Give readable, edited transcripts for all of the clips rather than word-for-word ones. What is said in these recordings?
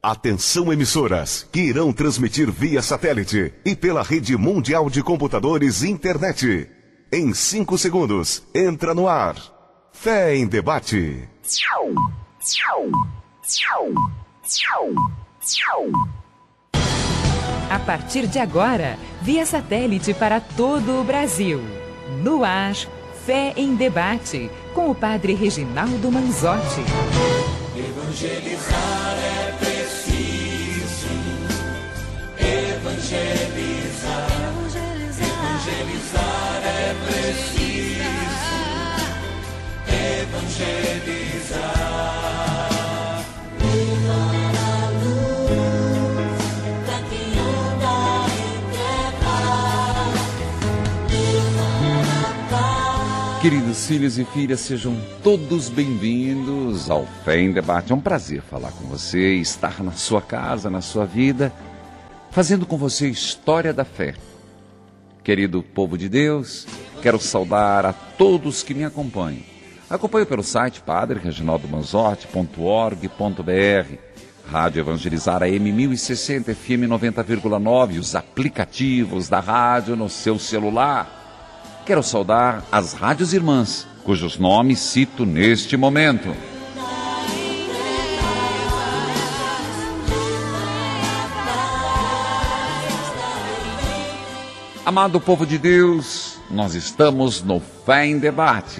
Atenção emissoras que irão transmitir via satélite e pela rede mundial de computadores e internet. Em 5 segundos, entra no ar. Fé em Debate. A partir de agora, via satélite para todo o Brasil. No ar, Fé em Debate, com o padre Reginaldo Manzotti. Evangelizar é preciso. Evangelizar. Evangelizar é preciso. Evangelizar. Levar a luz pra quem anda em trevas. Queridos filhos e filhas, sejam todos bem-vindos ao Fé em Debate. É um prazer falar com você, estar na sua casa, na sua vida, fazendo com você história da fé. Querido povo de Deus, quero saudar a todos que me acompanham. Acompanho pelo site padrereginaldomanzotti.org.br, Rádio Evangelizar AM 1060, FM 90,9, os aplicativos da rádio no seu celular. Quero saudar as rádios irmãs, cujos nomes cito neste momento. Amado povo de Deus, nós estamos no Fé em Debate.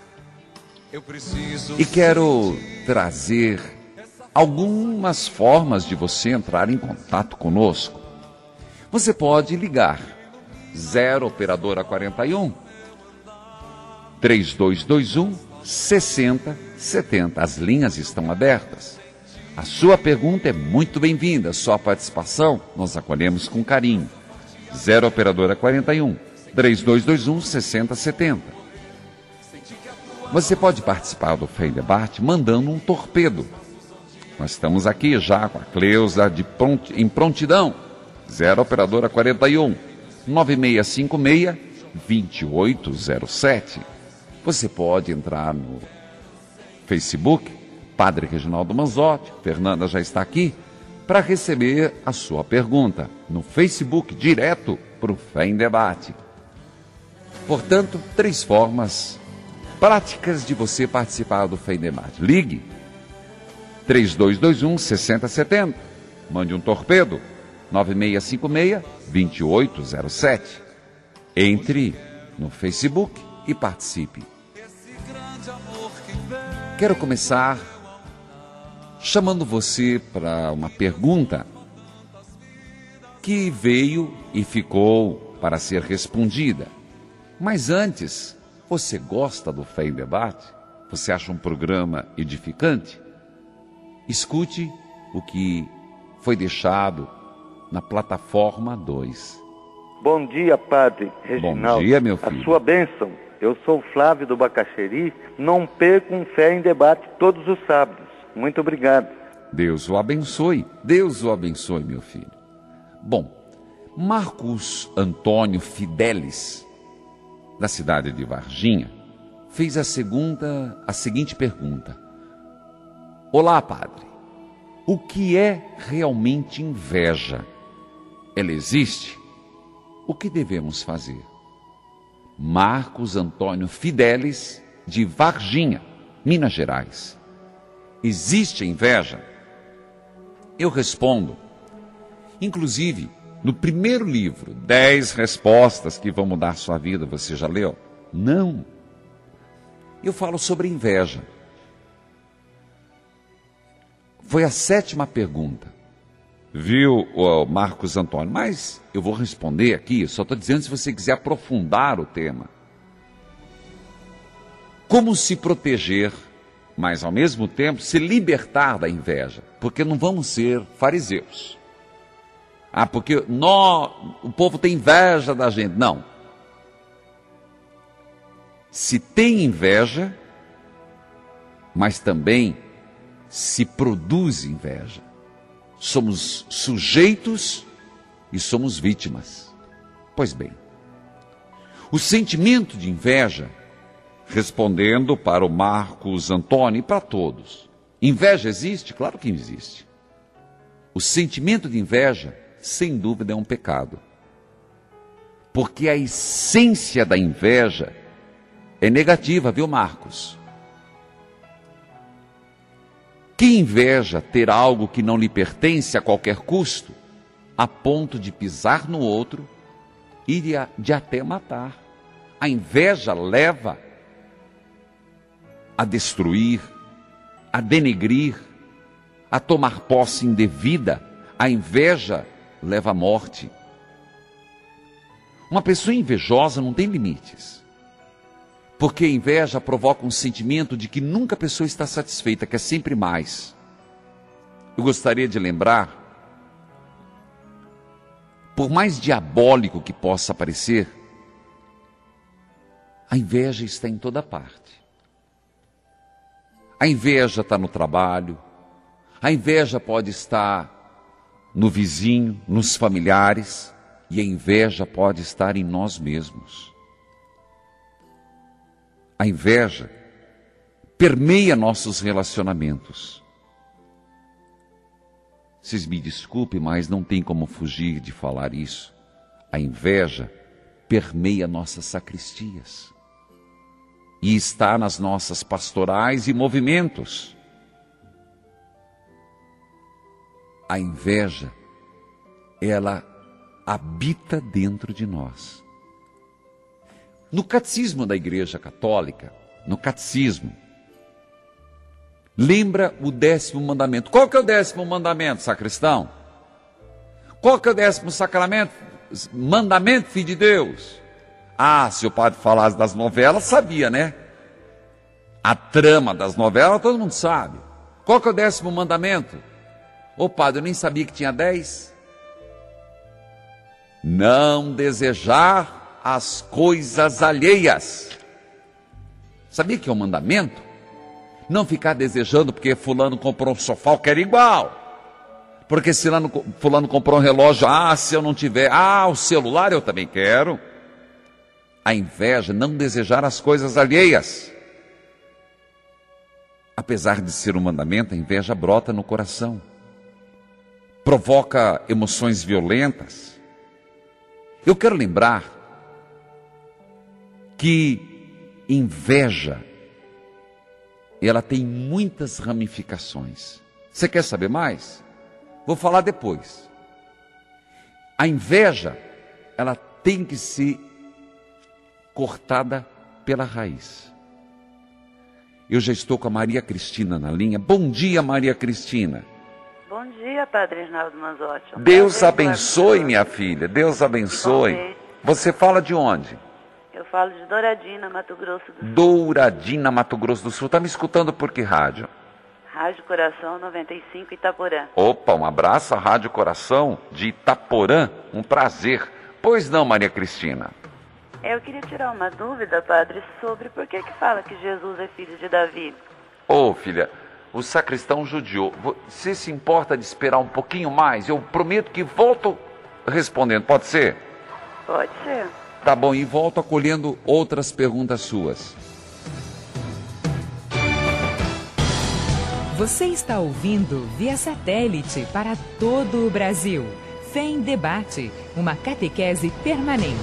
E quero trazer algumas formas de você entrar em contato conosco. Você pode ligar 0 operadora 41 3221 6070. As linhas estão abertas. A sua pergunta é muito bem-vinda. Sua participação nós acolhemos com carinho. 0 operadora 41 3221 6070. Você pode participar do Fé em Debate mandando um torpedo. Nós estamos aqui já com a Cleusa em prontidão. 0 operadora 41 9656-2807. Você pode entrar no Facebook, Padre Reginaldo Manzotti, Fernanda já está aqui, para receber a sua pergunta no Facebook, direto para o Fé em Debate. Portanto, 3 formas práticas de você participar do Fé em Debate. Ligue 3221-6070, mande um torpedo 9656-2807. Entre no Facebook e participe. Quero começar chamando você para uma pergunta que veio e ficou para ser respondida. Mas antes, você gosta do Fé em Debate? Você acha um programa edificante? Escute o que foi deixado na plataforma 2. Bom dia, Padre Reginaldo. Bom dia, meu filho. A sua bênção. Eu sou o Flávio do Bacaxeri. Não perco um Fé em Debate todos os sábados. Muito obrigado. Deus o abençoe. Deus o abençoe, meu filho. Bom, Marcos Antônio Fidelis, da cidade de Varginha, fez a seguinte pergunta. Olá, Padre. O que é realmente inveja? Ela existe? O que devemos fazer? Marcos Antônio Fidelis, de Varginha, Minas Gerais. Existe inveja? Eu respondo. Inclusive, no primeiro livro, 10 respostas que vão mudar sua vida, você já leu? Não. Eu falo sobre inveja. Foi a 7ª pergunta. Viu, Marcos Antônio? Mas eu vou responder aqui, só estou dizendo se você quiser aprofundar o tema. Como se proteger, mas ao mesmo tempo se libertar da inveja? Porque não vamos ser fariseus. Porque o povo tem inveja da gente. Não. Se tem inveja, mas também se produz inveja. Somos sujeitos e somos vítimas. Pois bem, o sentimento de inveja, respondendo para o Marcos Antônio e para todos, inveja existe? Claro que existe. o sentimento de inveja, sem dúvida, é um pecado. Porque a essência da inveja é negativa, viu, Marcos? Que inveja ter algo que não lhe pertence a qualquer custo, a ponto de pisar no outro e de até matar. A inveja leva a destruir, a denegrir, a tomar posse indevida. A inveja leva à morte. Uma pessoa invejosa não tem limites, porque a inveja provoca um sentimento de que nunca a pessoa está satisfeita, quer sempre mais. Eu gostaria de lembrar, por mais diabólico que possa parecer, a inveja está em toda parte. A inveja está no trabalho, a inveja pode estar no vizinho, nos familiares, e a inveja pode estar em nós mesmos. A inveja permeia nossos relacionamentos. Vocês me desculpem, mas não tem como fugir de falar isso. A inveja permeia nossas sacristias e está nas nossas pastorais e movimentos. A inveja, ela habita dentro de nós. No catecismo da Igreja Católica, no catecismo, lembra o 10º mandamento. Qual que é o 10º mandamento, sacristão? Qual que é o 10º sacramento? Mandamento, filho de Deus. Ah, se o padre falasse das novelas, sabia, né? A trama das novelas, todo mundo sabe. Qual que é o 10º mandamento? Ô padre, eu nem sabia que tinha 10. Não desejar as coisas alheias. Sabia que é um mandamento? Não ficar desejando porque fulano comprou um sofá, eu quero igual. Porque se fulano comprou um relógio, se eu não tiver, o celular eu também quero. A inveja, não desejar as coisas alheias. Apesar de ser um mandamento, a inveja brota no coração. Provoca emoções violentas. Eu quero lembrar que inveja, ela tem muitas ramificações. Você quer saber mais? Vou falar depois. A inveja, ela tem que ser cortada pela raiz. Eu já estou com a Maria Cristina na linha. Bom dia, Maria Cristina. Bom dia, Padre Reginaldo Manzotti. Deus abençoe, minha filha. Deus abençoe. Você fala de onde? Eu falo de Douradina, Mato Grosso do Sul. Douradina, Mato Grosso do Sul. Está me escutando por que rádio? Rádio Coração 95, Itaporã. Opa, um abraço à Rádio Coração de Itaporã. Um prazer. Pois não, Maria Cristina? Eu queria tirar uma dúvida, Padre, sobre por que fala que Jesus é filho de Davi. Filha, o sacristão judiou. Você se importa de esperar um pouquinho mais? Eu prometo que volto respondendo. Pode ser? Pode ser. Tá bom, e volto acolhendo outras perguntas suas. Você está ouvindo via satélite para todo o Brasil. Fé em Debate, uma catequese permanente.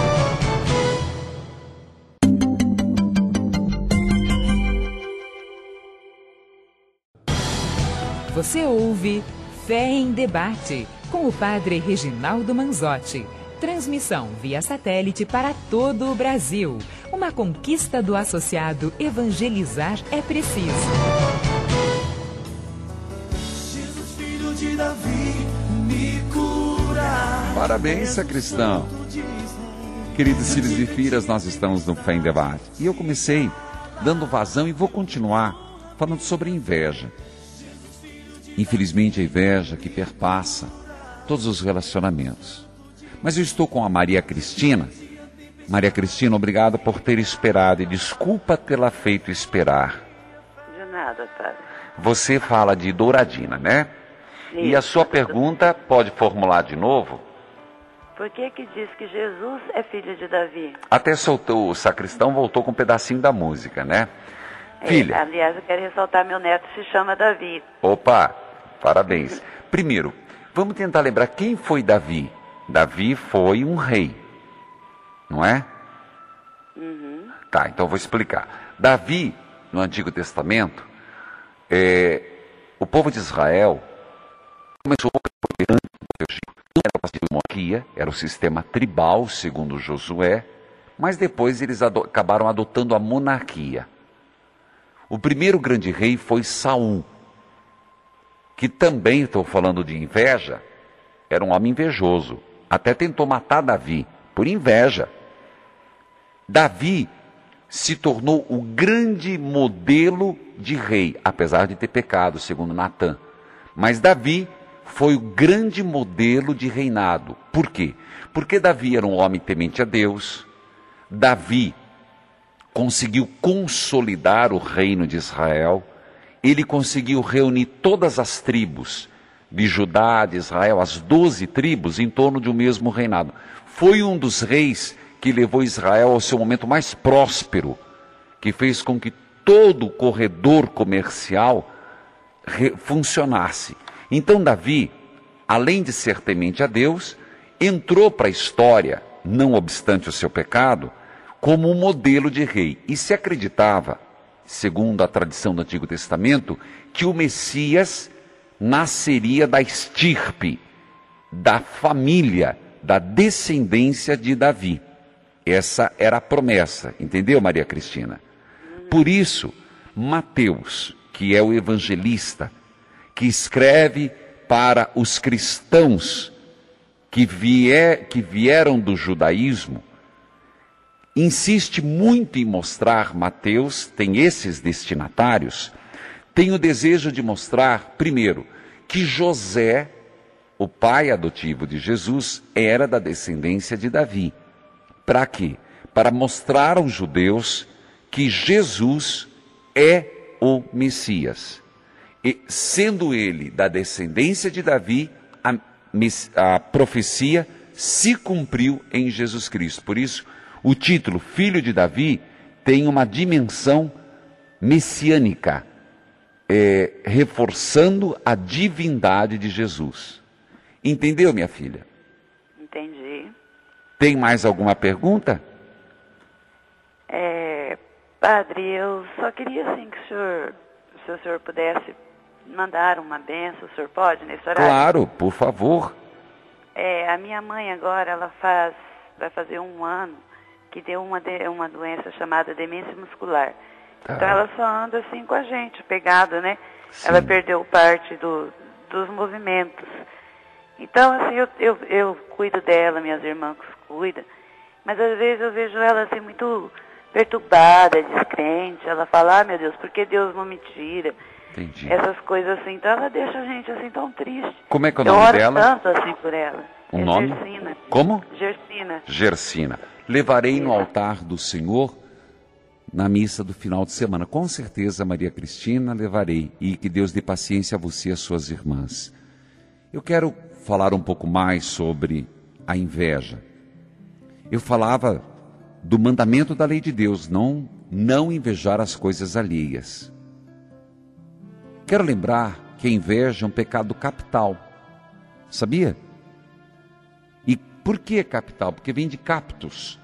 Você ouve Fé em Debate, com o Padre Reginaldo Manzotti. Transmissão via satélite para todo o Brasil. Uma conquista do associado Evangelizar é Preciso. Jesus, filho de Davi, me cura. Parabéns, sacristão. Queridos filhos e filhas, nós estamos no Fé em Debate. E eu comecei dando vazão e vou continuar falando sobre inveja. Infelizmente, a inveja que perpassa todos os relacionamentos. Mas eu estou com a Maria Cristina. Maria Cristina, obrigado por ter esperado e desculpa tê-la feito esperar. De nada, Padre. Você fala de Douradina, né? E a sua pergunta, pode formular de novo? Por que diz que Jesus é filho de Davi? Até soltou, o sacristão voltou com um pedacinho da música, né? Filha. Aliás, eu quero ressaltar, meu neto se chama Davi. Opa, parabéns. Primeiro, Vamos tentar lembrar quem foi Davi. Davi foi um rei, não é? Uhum. Tá, então eu vou explicar. Davi, no Antigo Testamento, o povo de Israel começou não era para ser monarquia, era o sistema tribal, segundo Josué, mas depois eles acabaram adotando a monarquia. O primeiro grande rei foi Saul, que também, estou falando de inveja, era um homem invejoso. Até tentou matar Davi, por inveja. Davi se tornou o grande modelo de rei, apesar de ter pecado, segundo Natã. Mas Davi foi o grande modelo de reinado. Por quê? Porque Davi era um homem temente a Deus. Davi conseguiu consolidar o reino de Israel. Ele conseguiu reunir todas as tribos de Judá, de Israel, as 12 tribos, em torno de um mesmo reinado. Foi um dos reis que levou Israel ao seu momento mais próspero, que fez com que todo o corredor comercial funcionasse. Então Davi, além de ser temente a Deus, entrou para a história, não obstante o seu pecado, como um modelo de rei. E se acreditava, segundo a tradição do Antigo Testamento, que o Messias nasceria da estirpe, da família, da descendência de Davi. Essa era a promessa, entendeu, Maria Cristina? Por isso, Mateus, que é o evangelista, que escreve para os cristãos que vieram do judaísmo, insiste muito em mostrar, Mateus tem esses destinatários, tem o desejo de mostrar, primeiro, que José, o pai adotivo de Jesus, era da descendência de Davi. Para quê? Para mostrar aos judeus que Jesus é o Messias. E, sendo ele da descendência de Davi, a profecia se cumpriu em Jesus Cristo. Por isso, o título Filho de Davi tem uma dimensão messiânica, reforçando a divindade de Jesus. Entendeu, minha filha? Entendi. Tem mais alguma pergunta? Padre, eu só queria assim que se o senhor pudesse mandar uma benção, o senhor pode nesse horário? Claro, por favor. A minha mãe agora, ela vai fazer 1 ano que deu uma doença chamada demência muscular. Tá. Então ela só anda assim com a gente, pegada, né? Sim. Ela perdeu parte dos movimentos. Então, assim, eu cuido dela, minhas irmãs cuidam, mas às vezes eu vejo ela assim muito perturbada, descrente. Ela fala, meu Deus, por que Deus não me tira? Entendi. Essas coisas assim. Então ela deixa a gente assim tão triste. Como é que é o eu nome oro dela? tanto assim por ela. O nome? Gersina. Como? Gersina. Gersina. Levarei no altar do Senhor na missa do final de semana. Com certeza, Maria Cristina, levarei. E que Deus dê paciência a você e às suas irmãs. Eu quero falar um pouco mais sobre a inveja. Eu falava do mandamento da lei de Deus, não invejar as coisas alheias. Quero lembrar que a inveja é um pecado capital. Sabia? E por que capital? Porque vem de captus.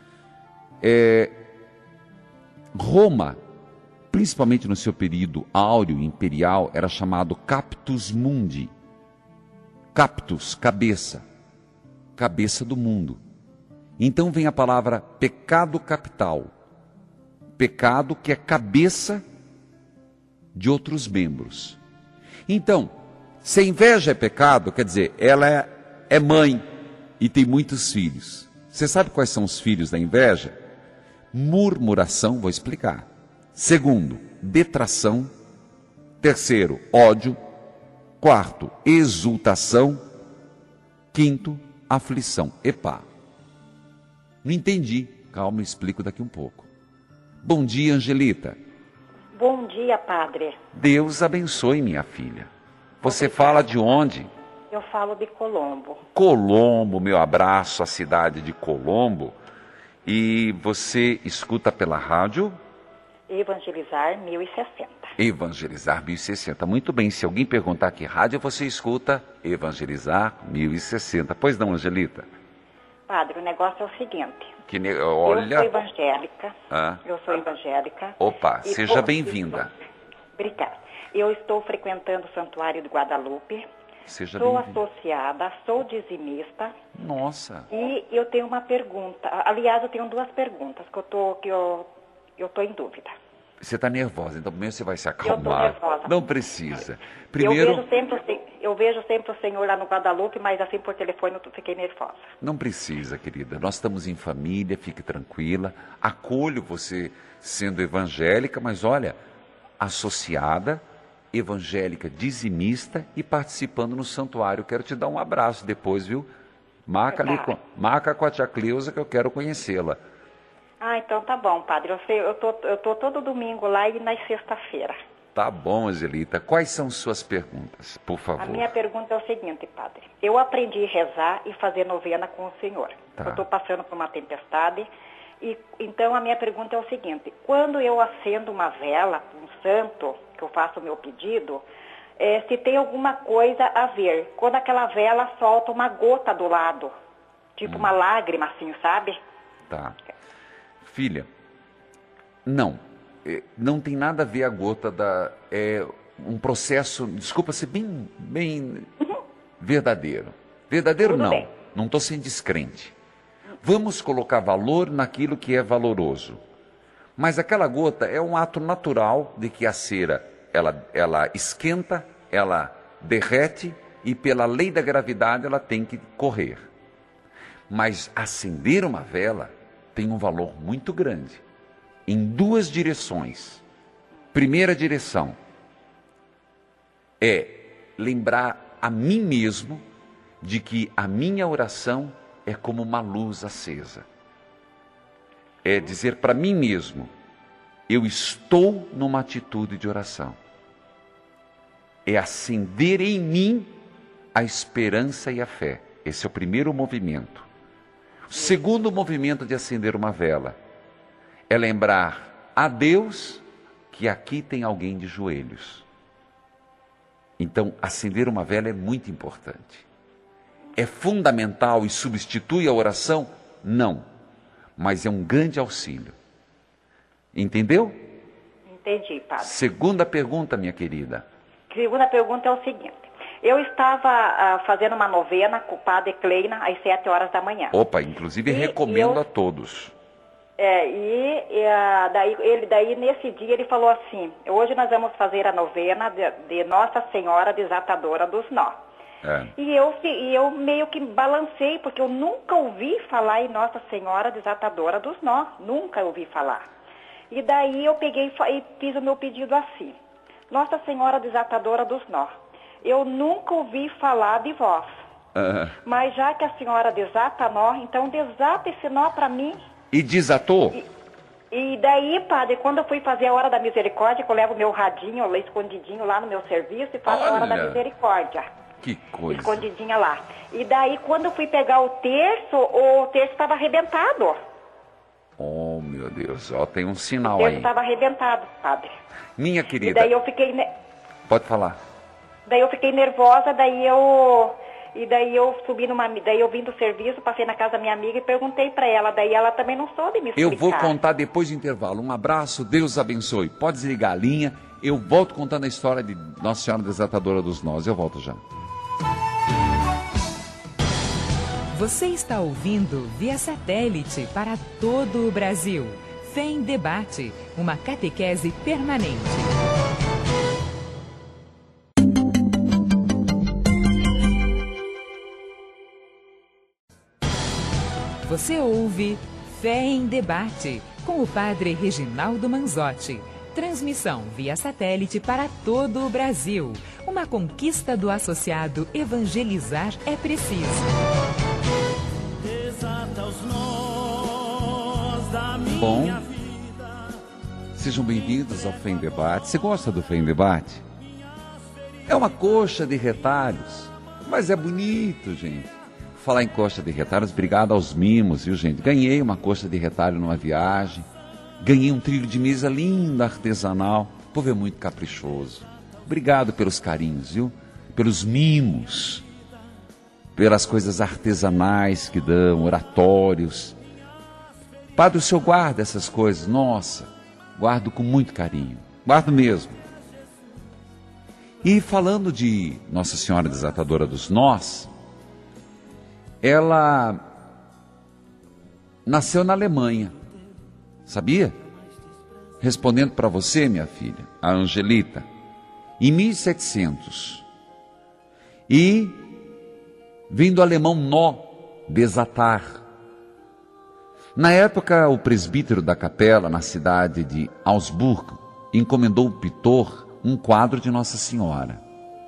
Roma, principalmente no seu período áureo imperial, era chamado captus mundi. Captus, cabeça. Cabeça do mundo. Então vem a palavra pecado capital. Pecado que é cabeça de outros membros. Então, se a inveja é pecado, quer dizer, ela é mãe e tem muitos filhos. Você sabe quais são os filhos da inveja? Murmuração, vou explicar. Segundo, detração. Terceiro, ódio. Quarto, exultação. Quinto, aflição. Epá. Não entendi. Calma, eu explico daqui um pouco. Bom dia, Angelita. Bom dia, padre. Deus abençoe, minha filha. Você fala de onde? Eu falo de Colombo. Colombo, meu abraço à cidade de Colombo. E você escuta pela rádio? Evangelizar 1060. Evangelizar 1060. Muito bem, se alguém perguntar que rádio você escuta, Evangelizar 1060. Pois não, Angelita? Padre, o negócio é o seguinte. Olha... Eu sou evangélica. Ah. Eu sou evangélica. Opa, seja bem-vinda. Obrigada. Eu estou frequentando o Santuário de Guadalupe. Seja sou bem-vinda. associada, sou dizimista. Nossa. E eu tenho uma pergunta. Aliás, eu tenho duas perguntas que eu tô em dúvida. Você está nervosa, então primeiro você vai se acalmar. Eu tô nervosa. Não precisa. Primeiro... Eu vejo sempre o senhor lá no Guadalupe, mas assim por telefone eu fiquei nervosa. Não precisa, querida. Nós estamos em família, fique tranquila. Acolho você sendo evangélica, mas olha, associada, evangélica dizimista e participando no santuário. Quero te dar um abraço depois, viu? Marca com a tia Cleusa que eu quero conhecê-la. Ah, então tá bom, padre. Eu tô todo domingo lá e na sexta-feira. Tá bom, Angelita. Quais são suas perguntas, por favor? A minha pergunta é o seguinte, padre. Eu aprendi a rezar e fazer novena com o senhor. Tá. Eu estou passando por uma tempestade. E então a minha pergunta é o seguinte. Quando eu acendo uma vela, um santo, que eu faço o meu pedido, se tem alguma coisa a ver. Quando aquela vela solta uma gota do lado. Tipo uma lágrima, assim, sabe? Tá. Filha, não tem nada a ver a gota é um processo, desculpa ser bem verdadeiro. Verdadeiro Tudo não, bem. Não estou sendo descrente. Vamos colocar valor naquilo que é valoroso. Mas aquela gota é um ato natural de que a cera, ela esquenta, ela derrete e pela lei da gravidade ela tem que correr. Mas acender uma vela tem um valor muito grande, em duas direções. Primeira direção é lembrar a mim mesmo de que a minha oração é como uma luz acesa. É dizer para mim mesmo, eu estou numa atitude de oração. É acender em mim a esperança e a fé. Esse é o primeiro movimento. O segundo movimento de acender uma vela é lembrar a Deus que aqui tem alguém de joelhos. Então, acender uma vela é muito importante. É fundamental e substitui a oração? Não. Mas é um grande auxílio. Entendeu? Entendi, padre. Segunda pergunta, minha querida. Segunda pergunta é o seguinte. Eu estava fazendo uma novena com o padre Kleina às 7 horas da manhã. Opa, inclusive recomendo a todos. Daí nesse dia ele falou assim, hoje nós vamos fazer a novena de Nossa Senhora Desatadora dos Nós. E eu meio que balancei, porque eu nunca ouvi falar em Nossa Senhora Desatadora dos Nós, nunca ouvi falar. E daí eu peguei e fiz o meu pedido assim, Nossa Senhora Desatadora dos Nós, eu nunca ouvi falar de vós, mas já que a senhora desata nó, então desata esse nó para mim. E desatou? E daí, padre, quando eu fui fazer a hora da misericórdia, que eu levo meu radinho lá escondidinho lá no meu serviço e faço a hora da misericórdia. Que coisa. Escondidinha lá. E daí, quando eu fui pegar o terço estava arrebentado. Oh, meu Deus, ó, tem um sinal aí. O terço aí. estava arrebentado, padre. Minha querida. E daí eu fiquei... Pode falar. Daí eu fiquei nervosa, daí eu subi daí eu vim do serviço, passei na casa da minha amiga e perguntei para ela, daí ela também não soube me explicar. Eu vou contar depois do intervalo. Um abraço, Deus abençoe. Pode desligar a linha, eu volto contando a história de Nossa Senhora Desatadora dos Nós. Eu volto já. Você está ouvindo via satélite para todo o Brasil. Fé em Debate, uma catequese permanente. Você ouve Fé em Debate, com o padre Reginaldo Manzotti. Transmissão via satélite para todo o Brasil. Uma conquista do associado Evangelizar é Preciso. Desata os nós da minha vida. Sejam bem-vindos ao Fé em Debate. Você gosta do Fé em Debate? É uma coxa de retalhos, mas é bonito, gente. Falar em coxa de retalhos, obrigado aos mimos, viu, gente? Ganhei uma coxa de retalho numa viagem. Ganhei um trilho de mesa lindo, artesanal. O povo é muito caprichoso. Obrigado pelos carinhos, viu? Pelos mimos, pelas coisas artesanais que dão, oratórios. Padre, o senhor guarda essas coisas? Nossa, guardo com muito carinho. Guardo mesmo. E falando de Nossa Senhora Desatadora dos Nós, ela nasceu na Alemanha, sabia? Respondendo para você, minha filha, a Angelita, em 1700. E vem do alemão nó, desatar. Na época, o presbítero da capela, na cidade de Augsburgo, encomendou ao pintor um quadro de Nossa Senhora.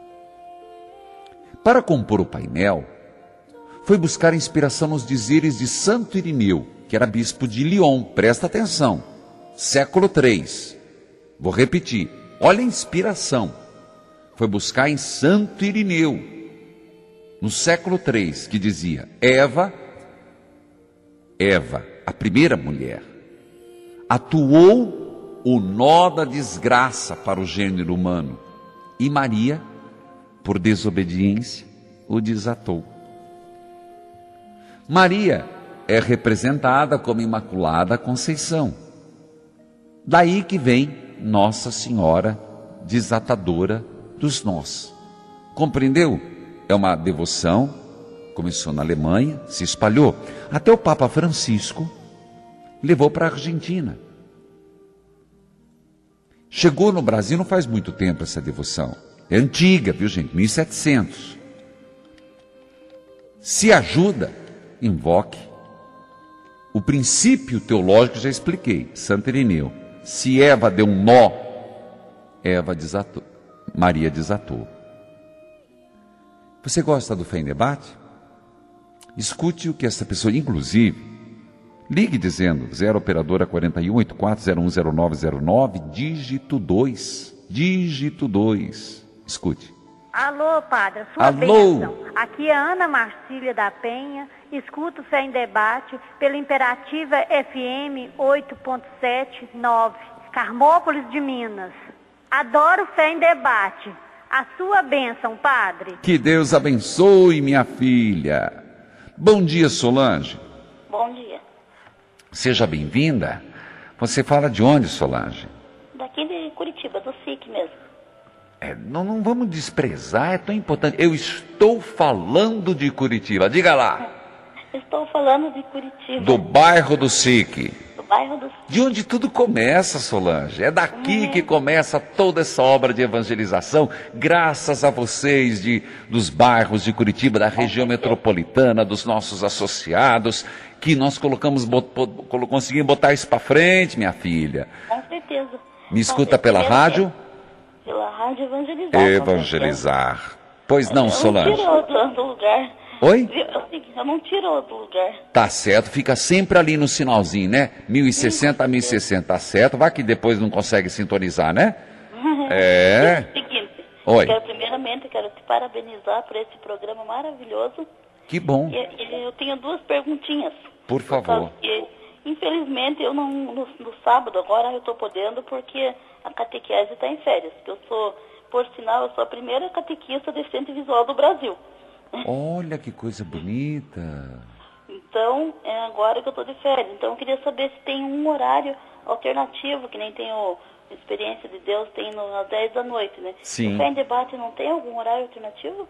Para compor o painel, foi buscar inspiração nos dizeres de Santo Irineu, que era bispo de Lyon. Presta atenção, século III. Vou repetir, olha a inspiração. Foi buscar em Santo Irineu, no século III, que dizia: Eva, a primeira mulher, atuou o nó da desgraça para o gênero humano, e Maria, por desobediência, o desatou. Maria é representada como Imaculada Conceição. Daí que vem Nossa Senhora Desatadora dos Nós. Compreendeu? É uma devoção, começou na Alemanha, se espalhou. Até o Papa Francisco levou para a Argentina. Chegou no Brasil não faz muito tempo essa devoção. É antiga, viu gente? 1700. Se ajuda, invoque. O princípio teológico já expliquei, Santo Irineu. Se Eva deu um nó, Eva desatou, Maria desatou. Você gosta do Fé em Debate? Escute o que essa pessoa, inclusive, ligue dizendo 0 operadora 41 84010909, dígito 2. Dígito 2. Escute. Alô, padre, sua Alô. bênção. Aqui é Ana Marcília da Penha. Escuto o Fé em Debate pela Imperativa FM 8.79, Carmópolis de Minas. Adoro Fé em Debate. A sua bênção, padre. Que Deus abençoe, minha filha. Bom dia, Solange. Bom dia. Seja bem-vinda. Você fala de onde, Solange? Daqui de Curitiba, do SIC mesmo. Não vamos desprezar, é tão importante. Eu estou falando de Curitiba, diga lá. Estou falando de Curitiba. Do bairro do SIC. Do bairro do SIC. De onde tudo começa, Solange. É daqui que começa toda essa obra de evangelização, graças a vocês dos bairros de Curitiba, da região metropolitana, dos nossos associados, que nós conseguimos botar isso para frente, minha filha. Com certeza. Me escuta pela rádio? Pela rádio Evangelizar. Evangelizar. Pois não, Solange? Eu não tiro do lugar. Oi? Eu não tiro do lugar. Tá certo, fica sempre ali no sinalzinho, né? 1060 a 1060, tá certo? Vai que depois não consegue sintonizar, né? É. É o seguinte, Oi. Primeiramente, quero te parabenizar por esse programa maravilhoso. Que bom. Eu tenho duas perguntinhas. Por favor. Porque, infelizmente, eu não, no sábado agora eu estou podendo porque a catequese está em férias. Eu sou, por sinal, eu sou a primeira catequista deficiente visual do Brasil. Olha que coisa bonita. Então, é agora que eu estou de férias. Então, eu queria saber se tem um horário alternativo, que nem tem o Experiência de Deus, tem às 10 da noite, né? Sim. O Fé em Debate não tem algum horário alternativo?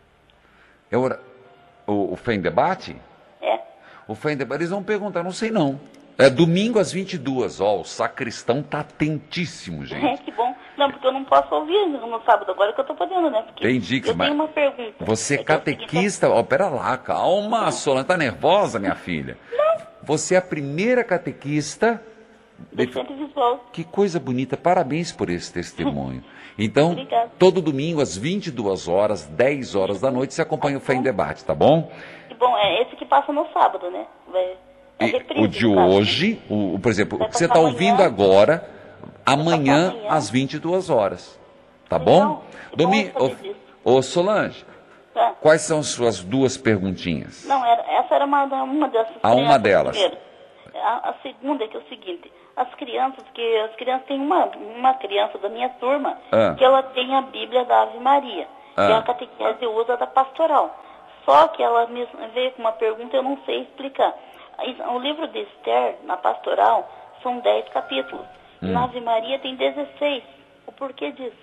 O Fé em Debate? É. O Fé em Debate, eles vão perguntar, não sei não. É domingo às 22, o sacristão tá atentíssimo, gente. Que bom. Não, porque eu não posso ouvir no sábado, agora que eu tô podendo, né? Porque entendi, eu tenho uma pergunta. Você é catequista, pera lá, calma, Solange, tá nervosa, minha filha? Não. Você é a primeira catequista... Deficiente visual. Que coisa bonita, parabéns por esse testemunho. Então, Obrigada. todo domingo às 22 horas, 10 horas da noite, você acompanha o Fé em Debate, tá bom? Que bom, é esse que passa no sábado, né? O de hoje, por exemplo, o que você está ouvindo agora, amanhã às 22 horas. Tá bom? Solange, quais são as suas duas perguntinhas? Não, essa era uma dessas. Uma delas. A segunda é que é o seguinte, as crianças têm uma criança da minha turma que ela tem a Bíblia da Ave Maria, que a catequese usa da pastoral. Só que ela veio com uma pergunta, eu não sei explicar. O livro de Esther, na pastoral, são 10 capítulos. Na Ave Maria tem 16. O porquê disso?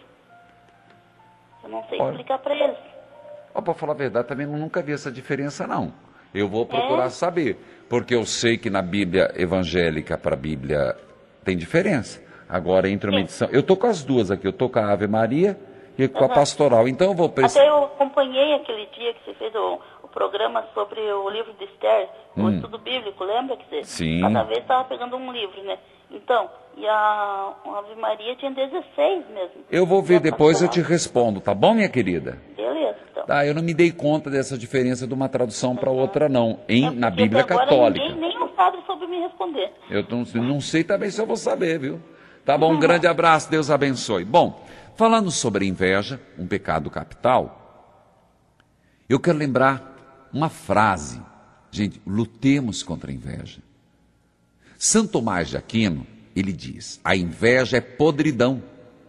Eu não sei explicar para eles. Para falar a verdade, também nunca vi essa diferença, não. Eu vou procurar saber, porque eu sei que na Bíblia evangélica para a Bíblia tem diferença. Agora, entre uma edição... Eu estou com as duas aqui, eu estou com a Ave Maria e com a pastoral. Então eu vou precisar... Até eu acompanhei aquele dia que você fez o programa sobre o livro de Esther, o estudo bíblico, lembra? Que você, Sim. Cada vez estava pegando um livro, né? Então, e a Ave Maria tinha 16 mesmo. Eu vou ver depois, eu te respondo, tá bom, minha querida? Beleza, então. Tá, eu não me dei conta dessa diferença de uma tradução para outra, não, na Bíblia agora Católica. Nem o padre soube me responder. Eu não sei também se eu vou saber, viu? Tá bom, um grande abraço, Deus abençoe. Bom, falando sobre inveja, um pecado capital, eu quero lembrar uma frase. Gente, lutemos contra a inveja. Santo Tomás de Aquino, ele diz, a inveja é podridão.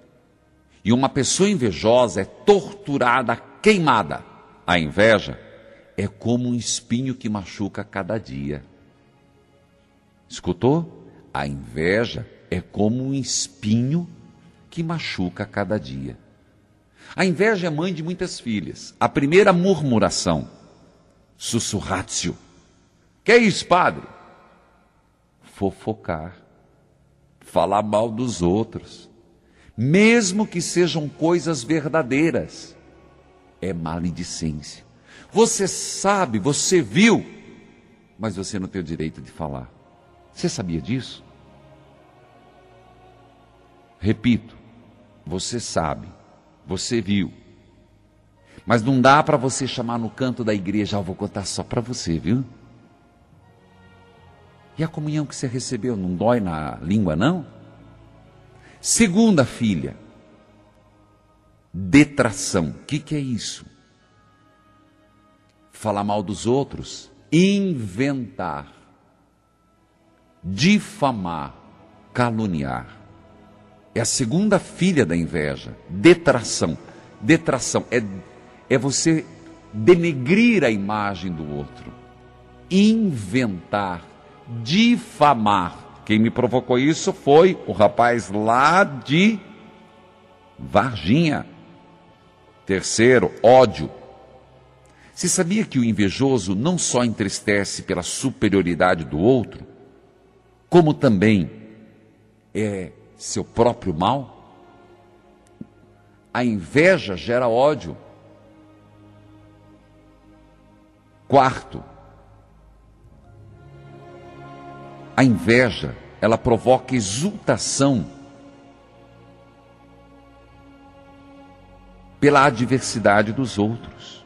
E uma pessoa invejosa é torturada, queimada. A inveja é como um espinho que machuca cada dia. Escutou? A inveja é como um espinho que machuca cada dia. A inveja é mãe de muitas filhas. A primeira murmuração, sussurratio. Que é isso, padre? Fofocar, falar mal dos outros, mesmo que sejam coisas verdadeiras, é maledicência. Você sabe, você viu, mas você não tem o direito de falar. Você sabia disso? Repito, você sabe, você viu, mas não dá para você chamar no canto da igreja, eu vou contar só para você, viu? E a comunhão que você recebeu não dói na língua, não? Segunda filha, detração. O que é isso? Falar mal dos outros, inventar, difamar, caluniar. É a segunda filha da inveja, detração. Detração é você denegrir a imagem do outro, inventar, difamar. Quem me provocou isso foi o rapaz lá de Varginha. Terceiro, ódio. Você sabia que o invejoso não só entristece pela superioridade do outro, como também é seu próprio mal? A inveja gera ódio. Quarto, a inveja, ela provoca exultação pela adversidade dos outros.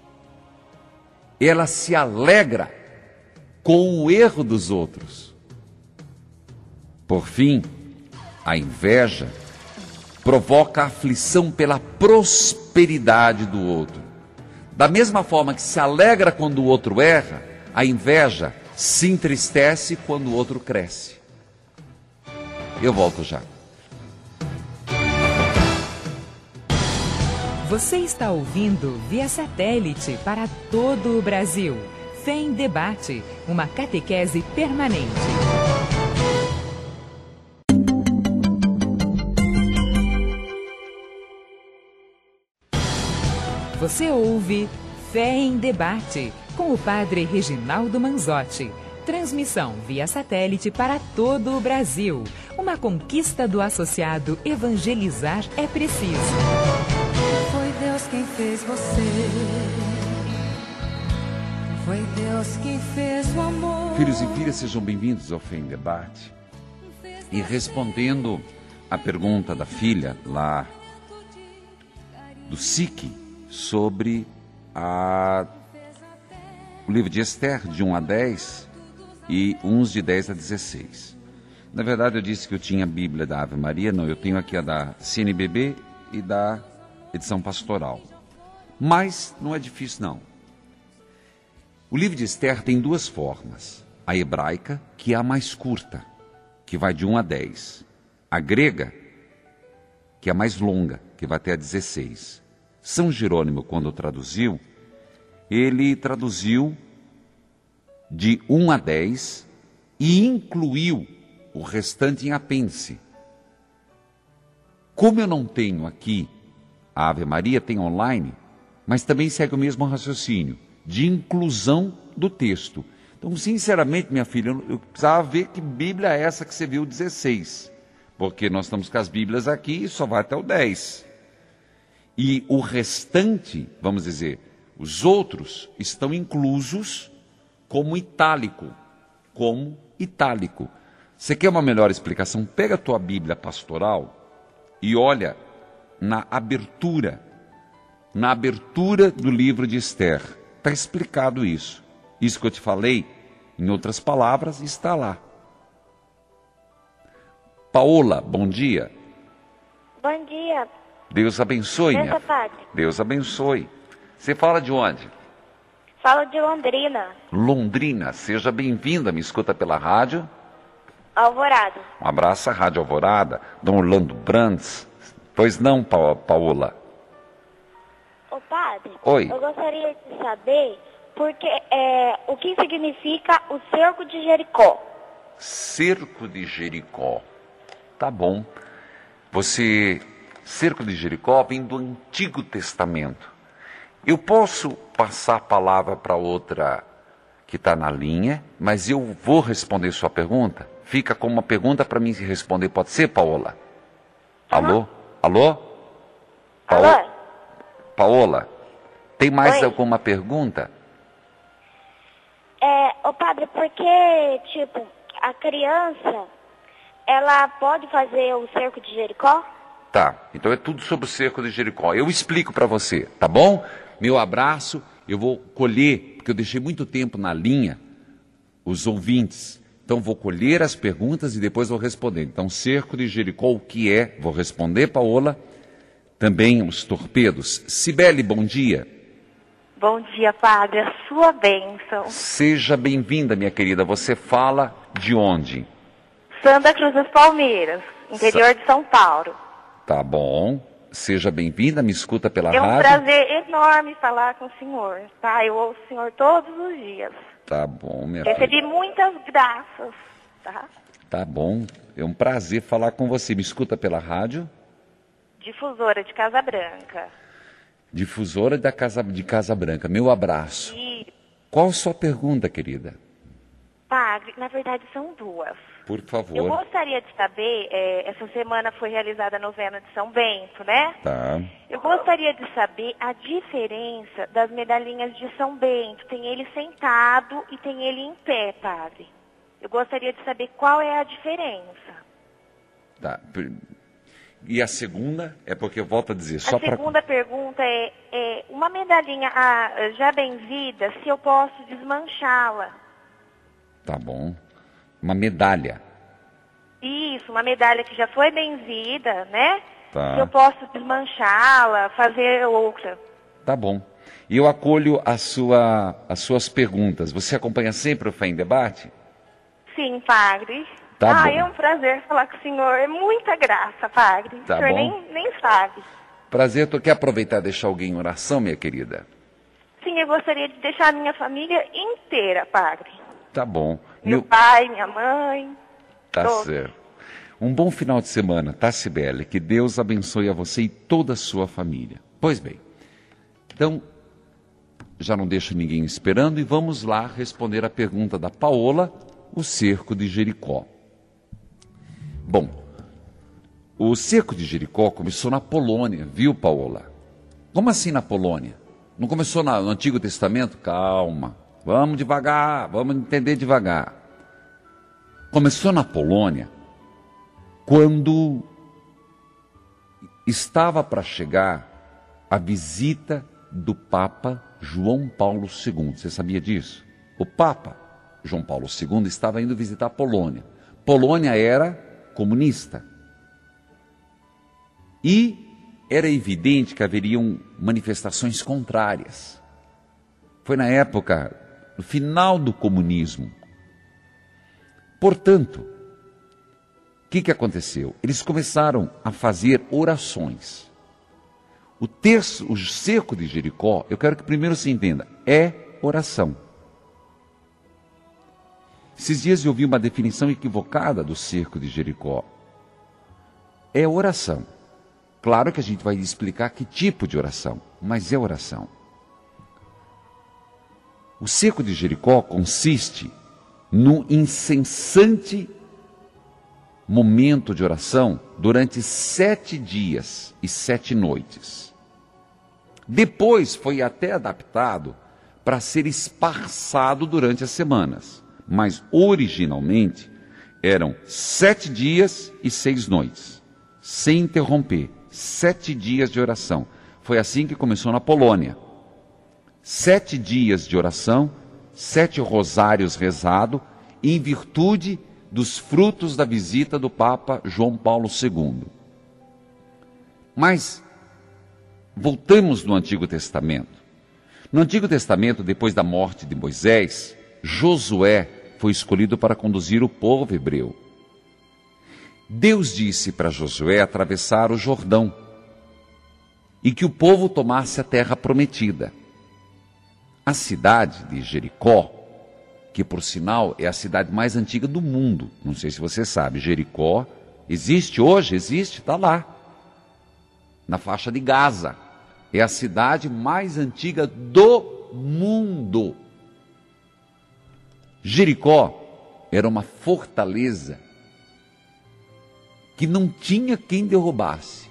Ela se alegra com o erro dos outros. Por fim, a inveja provoca aflição pela prosperidade do outro. Da mesma forma que se alegra quando o outro erra, a inveja se entristece quando o outro cresce. Eu volto já. Você está ouvindo via satélite para todo o Brasil. Fé em Debate, uma catequese permanente. Você ouve Fé em Debate, com o padre Reginaldo Manzotti. Transmissão via satélite para todo o Brasil. Uma conquista do associado Evangelizar é Preciso. Foi Deus quem fez você. Foi Deus quem fez o amor. Filhos e filhas, sejam bem-vindos ao Fé em Debate. E respondendo a pergunta da filha lá do SIC sobre o livro de Esther, de 1 a 10 e uns de 10 a 16. Na verdade, eu disse que eu tinha a Bíblia da Ave Maria. Não, eu tenho aqui a da CNBB e da edição pastoral. Mas não é difícil, não. O livro de Esther tem duas formas. a hebraica, que é a mais curta, que vai de 1 a 10. A grega, que é a mais longa, que vai até a 16. São Jerônimo, quando traduziu, ele traduziu de 1 a 10 e incluiu o restante em apêndice. Como eu não tenho aqui a Ave Maria, tem online, mas também segue o mesmo raciocínio, de inclusão do texto. Então, sinceramente, minha filha, eu precisava ver que Bíblia é essa que você viu 16. Porque nós estamos com as Bíblias aqui e só vai até o 10. E o restante, vamos dizer, os outros estão inclusos como itálico. Como itálico. Você quer uma melhor explicação? Pega a tua Bíblia pastoral e olha na abertura do livro de Esther. Está explicado isso. Isso que eu te falei, em outras palavras, está lá. Paola, bom dia. Bom dia. Deus abençoe, minha filha. Deus abençoe. Você fala de onde? Falo de Londrina. Londrina, seja bem-vinda, me escuta pela rádio. Alvorada. Um abraço à Rádio Alvorada, Dom Orlando Brandes. Pois não, Paola? Ô padre, oi. Eu gostaria de saber o que significa o cerco de Jericó. Cerco de Jericó. Tá bom. Cerco de Jericó vem do Antigo Testamento. Eu posso passar a palavra para outra que está na linha, mas eu vou responder sua pergunta. Fica como uma pergunta para mim responder. Pode ser, Paola? Alô? Alô? Alô? Paola, tem mais Oi. alguma pergunta? Ô padre, porque, a criança, ela pode fazer o cerco de Jericó? Tá, então é tudo sobre o cerco de Jericó. Eu explico para você, tá bom? Meu abraço, eu vou colher, porque eu deixei muito tempo na linha, os ouvintes. Então vou colher as perguntas e depois vou responder. Então, cerco de Jericó, o que é? Vou responder, Paola. Também os torpedos. Cibele, bom dia. Bom dia, padre. A sua bênção. Seja bem-vinda, minha querida. Você fala de onde? Santa Cruz das Palmeiras, interior de São Paulo. Tá bom. Seja bem-vinda, me escuta pela rádio. É um prazer enorme falar com o senhor, tá? Eu ouço o senhor todos os dias. Tá bom, minha filha. Recebi muitas graças, tá? Tá bom. É um prazer falar com você. Me escuta pela rádio. Difusora de Casa Branca. Difusora de Casa Branca. Meu abraço. E... Qual a sua pergunta, querida? Padre, na verdade são duas. Por favor. Eu gostaria de saber, essa semana foi realizada a novena de São Bento, né? Tá. Eu gostaria de saber a diferença das medalhinhas de São Bento. Tem ele sentado e tem ele em pé, padre. Eu gostaria de saber qual é a diferença. Tá. E a segunda é porque eu volto a dizer. A segunda pergunta é uma medalhinha já benzida, se eu posso desmanchá-la. Tá bom. Uma medalha. Isso, uma medalha que já foi benzida, né? Tá. Se eu posso desmanchá-la, fazer outra. Tá bom. E eu acolho as suas perguntas. Você acompanha sempre o Fé em Debate? Sim, padre. Tá bom. É um prazer falar com o senhor. É muita graça, padre. Tá o senhor bom. nem sabe. Prazer. Tu quer aproveitar e deixar alguém em oração, minha querida? Sim, eu gostaria de deixar a minha família inteira, padre. Tá bom. Meu pai, minha mãe. Tá todos. certo. Um bom final de semana, tá, Cibele? Que Deus abençoe a você e toda a sua família. Pois bem, então, já não deixo ninguém esperando e vamos lá responder a pergunta da Paola, o cerco de Jericó. Bom, o cerco de Jericó começou na Polônia, viu, Paola? Como assim na Polônia? Não começou no Antigo Testamento? Calma, vamos devagar, vamos entender devagar. Começou na Polônia quando estava para chegar a visita do Papa João Paulo II. Você sabia disso? O Papa João Paulo II estava indo visitar a Polônia. Polônia era comunista. E era evidente que haveriam manifestações contrárias. Foi na época, no final do comunismo, Portanto, o que aconteceu? Eles começaram a fazer orações. O cerco de Jericó, eu quero que primeiro se entenda, é oração. Esses dias eu vi uma definição equivocada do cerco de Jericó. É oração. Claro que a gente vai explicar que tipo de oração, mas é oração. O cerco de Jericó consiste num incessante momento de oração durante 7 dias e 7 noites. Depois foi até adaptado para ser espaçado durante as semanas, mas originalmente eram 7 dias e 6 noites, sem interromper, 7 dias de oração. Foi assim que começou na Polônia. 7 dias de oração, 7 rosários rezados, em virtude dos frutos da visita do Papa João Paulo II. Mas, voltamos no Antigo Testamento. No Antigo Testamento, depois da morte de Moisés, Josué foi escolhido para conduzir o povo hebreu. Deus disse para Josué atravessar o Jordão e que o povo tomasse a terra prometida. A cidade de Jericó, que por sinal é a cidade mais antiga do mundo, não sei se você sabe, Jericó existe hoje, está lá, na faixa de Gaza. É a cidade mais antiga do mundo. Jericó era uma fortaleza que não tinha quem derrubasse.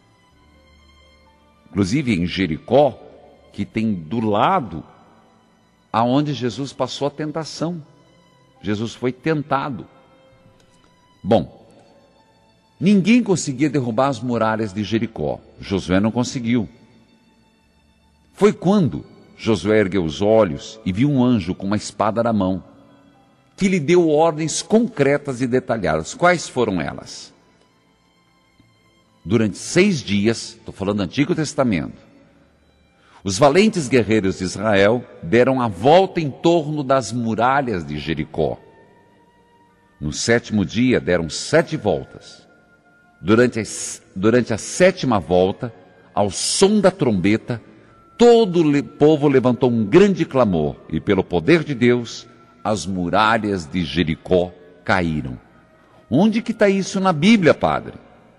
Inclusive em Jericó, que tem do lado aonde Jesus passou a tentação. Jesus foi tentado. Bom, ninguém conseguia derrubar as muralhas de Jericó. Josué não conseguiu. Foi quando Josué ergueu os olhos e viu um anjo com uma espada na mão, que lhe deu ordens concretas e detalhadas. Quais foram elas? Durante 6 dias, estou falando do Antigo Testamento, os valentes guerreiros de Israel deram a volta em torno das muralhas de Jericó. No 7º dia deram 7 voltas. Durante a 7ª volta, ao som da trombeta, todo o povo levantou um grande clamor e, pelo poder de Deus, as muralhas de Jericó caíram. Onde que está isso na Bíblia, padre?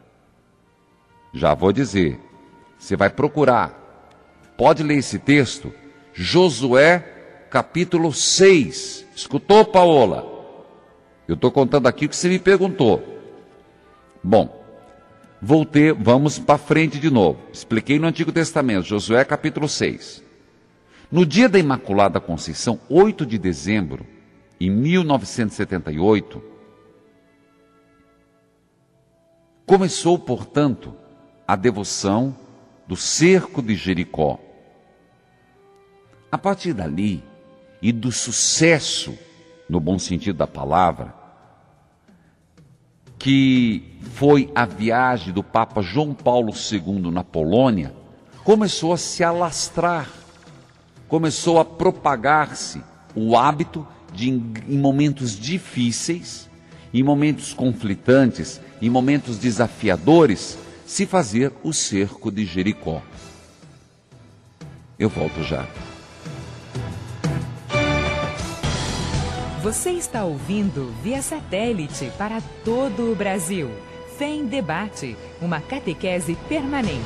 Já vou dizer. Você vai procurar. Pode ler esse texto, Josué capítulo 6. Escutou, Paola? Eu estou contando aqui o que você me perguntou. Bom, vamos para frente de novo. Expliquei no Antigo Testamento, Josué capítulo 6. No dia da Imaculada Conceição, 8 de dezembro, em 1978, começou, portanto, a devoção do cerco de Jericó. A partir dali, e do sucesso, no bom sentido da palavra, que foi a viagem do Papa João Paulo II na Polônia, começou a se alastrar, começou a propagar-se o hábito de, em momentos difíceis, em momentos conflitantes, em momentos desafiadores, se fazer o cerco de Jericó. Eu volto já. Você está ouvindo via satélite para todo o Brasil. Fé em Debate, uma catequese permanente.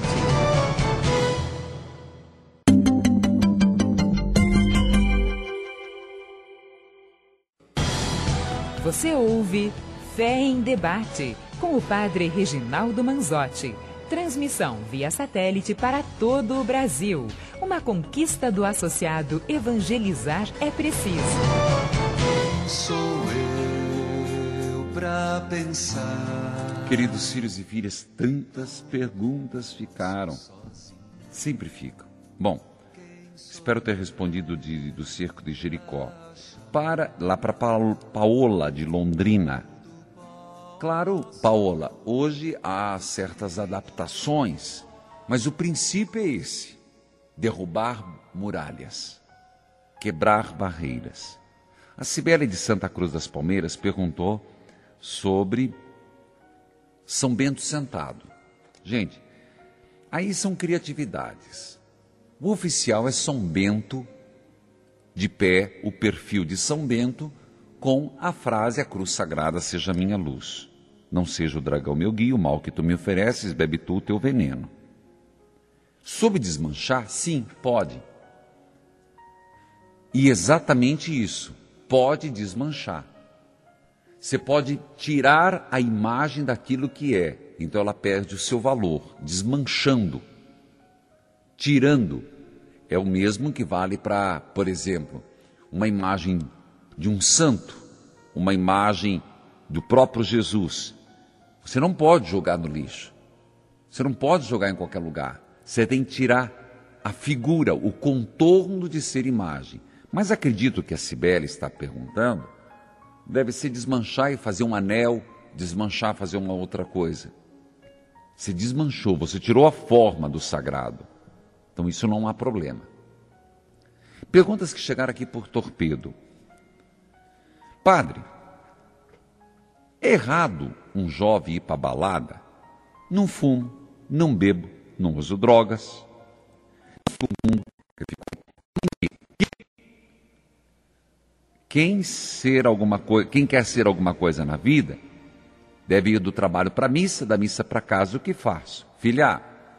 Você ouve Fé em Debate, com o padre Reginaldo Manzotti. Transmissão via satélite para todo o Brasil. Uma conquista do associado Evangelizar é Preciso. Sou eu pra pensar. Queridos filhos e filhas, tantas perguntas ficaram. Sempre ficam. Bom, espero ter respondido do cerco de Jericó. Lá para Paola, de Londrina. Claro, Paola, hoje há certas adaptações, mas o princípio é esse: derrubar muralhas, quebrar barreiras. A Cibele de Santa Cruz das Palmeiras perguntou sobre São Bento sentado. Gente, aí são criatividades. O oficial é São Bento de pé, o perfil de São Bento, com a frase: a cruz sagrada seja minha luz. Não seja o dragão meu guia, o mal que tu me ofereces, bebe tu o teu veneno. Soube desmanchar? Sim, pode. E exatamente isso, pode desmanchar. Você pode tirar a imagem daquilo que é, então ela perde o seu valor, desmanchando, tirando. É o mesmo que vale para, por exemplo, uma imagem de um santo, uma imagem do próprio Jesus. Você não pode jogar no lixo, você não pode jogar em qualquer lugar. Você tem que tirar a figura, o contorno de ser imagem. Mas acredito que a Cibele está perguntando, deve ser desmanchar e fazer um anel, desmanchar, fazer uma outra coisa. Você desmanchou, você tirou a forma do sagrado. Então isso não há problema. Perguntas que chegaram aqui por torpedo. Padre, é errado um jovem ir para a balada? Não fumo, não bebo, não uso drogas. Quem quer ser alguma coisa na vida, deve ir do trabalho para a missa, da missa para casa. O que faço? Filha,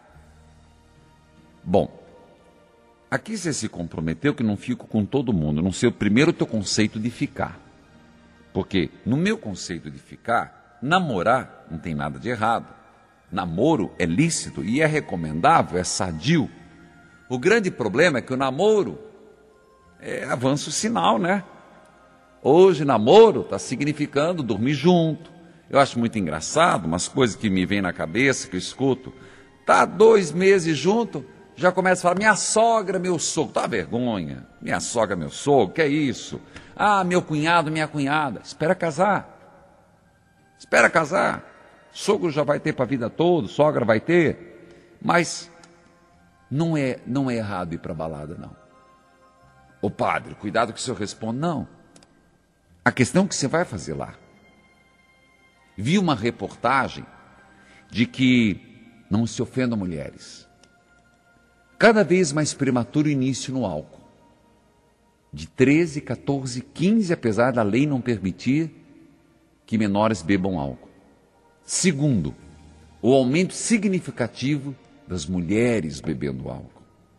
bom, aqui você se comprometeu que não fico com todo mundo. Não sei primeiro o teu conceito de ficar. Porque no meu conceito de ficar, namorar não tem nada de errado. Namoro é lícito e é recomendável, é sadio. O grande problema é que o namoro é avanço sinal, né? Hoje namoro está significando dormir junto. Eu acho muito engraçado, umas coisas que me vêm na cabeça, que eu escuto. Tá 2 meses junto, já começa a falar: minha sogra, meu sogro. Tá vergonha? Minha sogra, meu sogro, que é isso? Ah, meu cunhado, minha cunhada. Espera casar. Espera casar. Sogro já vai ter para a vida toda, sogra vai ter. Mas não é errado ir para a balada, não. Ô padre, cuidado que o senhor responde. Não. A questão é o que você vai fazer lá. Vi uma reportagem de que não se ofendam mulheres. Cada vez mais prematuro início no álcool. De 13, 14, 15, apesar da lei não permitir que menores bebam álcool. Segundo, o aumento significativo das mulheres bebendo álcool.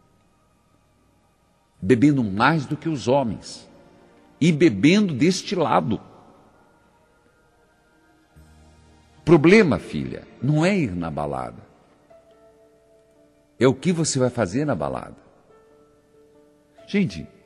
Bebendo mais do que os homens. E bebendo destilado. Problema, filha, não é ir na balada. É o que você vai fazer na balada. Gente,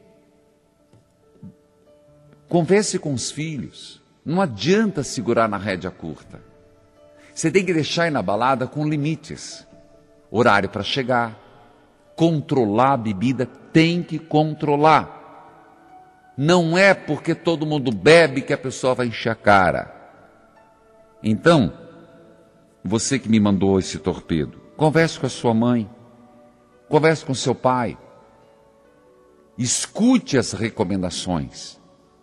converse com os filhos. Não adianta segurar na rédea curta. Você tem que deixar ir na balada com limites. Horário para chegar. Controlar a bebida, tem que controlar. Não é porque todo mundo bebe que a pessoa vai encher a cara. Então, você que me mandou esse torpedo, converse com a sua mãe, converse com seu pai, escute as recomendações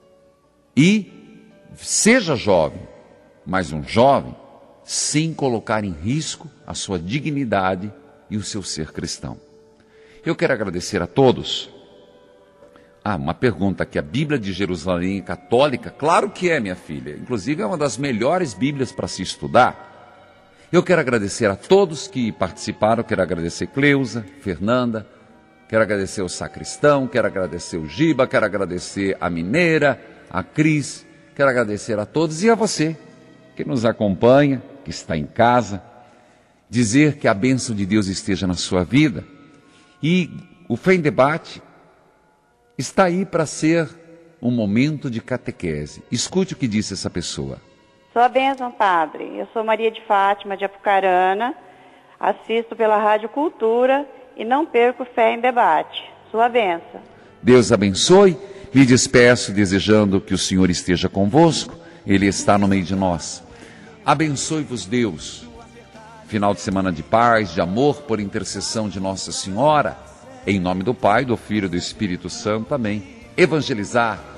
e seja jovem, mas um jovem sem colocar em risco a sua dignidade e o seu ser cristão. Eu quero agradecer a todos. Uma pergunta aqui: a Bíblia de Jerusalém é católica? Claro que é, minha filha. Inclusive é uma das melhores Bíblias para se estudar. Eu quero agradecer a todos que participaram. Quero agradecer Cleusa, Fernanda, quero agradecer o sacristão, quero agradecer o Giba, quero agradecer a Mineira, a Cris, quero agradecer a todos e a você que nos acompanha, que está em casa. Dizer que a bênção de Deus esteja na sua vida. E o Fé em Debate está aí para ser um momento de catequese. Escute o que disse essa pessoa. Sua bênção, padre. Eu sou Maria de Fátima, de Apucarana, assisto pela Rádio Cultura e não perco Fé em Debate. Sua bênção. Deus abençoe. Lhe despeço desejando que o Senhor esteja convosco. Ele está no meio de nós. Abençoe-vos, Deus. Final de semana de paz, de amor, por intercessão de Nossa Senhora. Em nome do Pai, do Filho e do Espírito Santo. Amém. Evangelizar,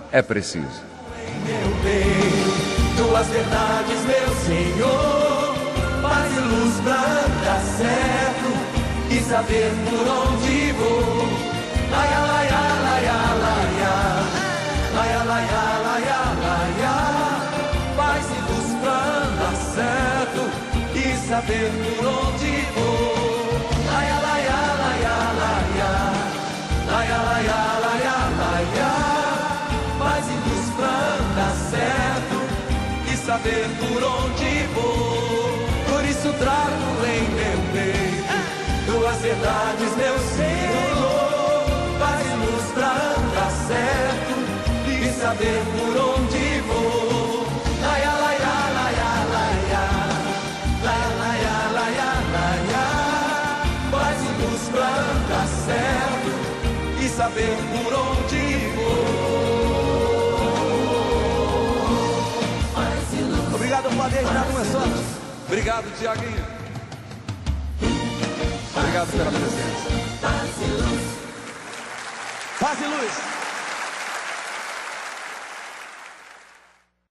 é preciso. Meu bem, tuas verdades, meu Senhor, paz e luz pra andar certo e saber por onde vou. Laia, laia, laia, laia, laia, laia, laia, laia, paz e luz pra andar certo e saber por onde vou. Laia, laia, laia, laia, laia, laia, laia, laia, paz e luz pra andar certo e saber por onde vou. Por isso trago em meu peito tuas verdades, meu Senhor, paz e luz pra andar certo e saber por onde vou. Laia, laia, laia, laia, laia, laia, laia, laia, paz e luz pra andar certo e saber por onde vou. Obrigado, Padre Reginaldo Manzotti. Obrigado, Tiaguinho. Obrigado pela presença. Paz e luz.